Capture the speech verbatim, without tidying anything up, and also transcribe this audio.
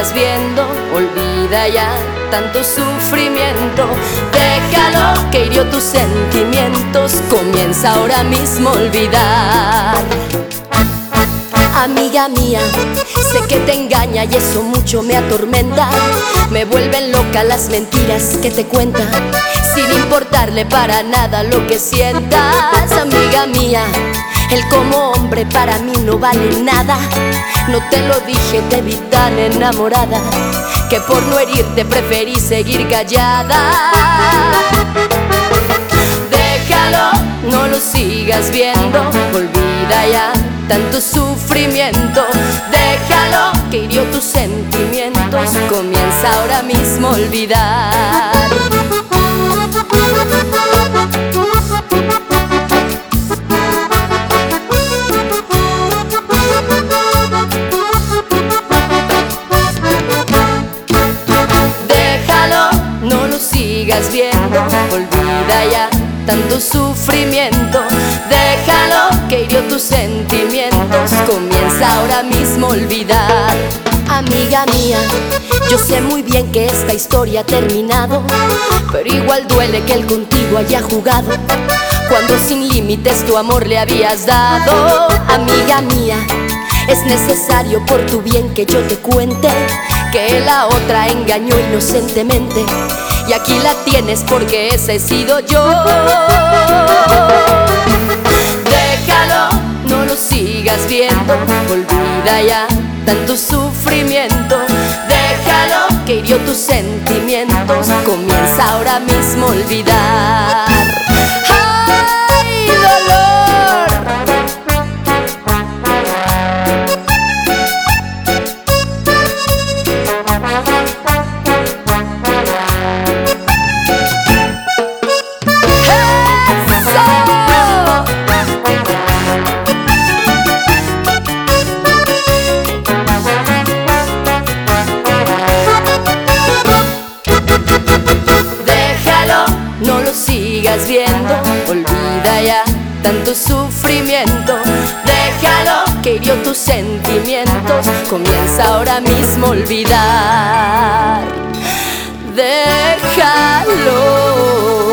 sigas viendo, olvida ya tanto sufrimiento. Déjalo que hirió tus sentimientos, comienza ahora mismo a olvidar. Amiga mía, sé que te engaña y eso mucho me atormenta. Me vuelven loca las mentiras que te cuenta, sin importarle para nada lo que sientas. Amiga mía, él como hombre para mí no vale nada. No te lo dije, te vi tan enamorada que por no herirte preferí seguir callada. Déjalo, no lo sigas viendo, olvida ya tanto sufrimiento. Déjalo que hirió tus sentimientos, comienza ahora mismo a olvidar. Déjalo, no lo sigas viendo, olvida ya tanto sufrimiento. Déjalo que hirió tus sentimientos, comienza ahora mismo a olvidar. Amiga mía, yo sé muy bien que esta historia ha terminado, pero igual duele que él contigo haya jugado, cuando sin límites tu amor le habías dado. Amiga mía, es necesario por tu bien que yo te cuente que la otra engañó inocentemente, y aquí la tienes porque esa he sido yo. Déjalo, no lo sigas viendo, olvida ya tanto sufrimiento. Déjalo que hirió tus sentimientos, comienza ahora mismo a olvidar. ¡Ay, dolor! No lo sigas viendo, olvida ya tanto sufrimiento. Déjalo que hirió tus sentimientos, comienza ahora mismo a olvidar. Déjalo.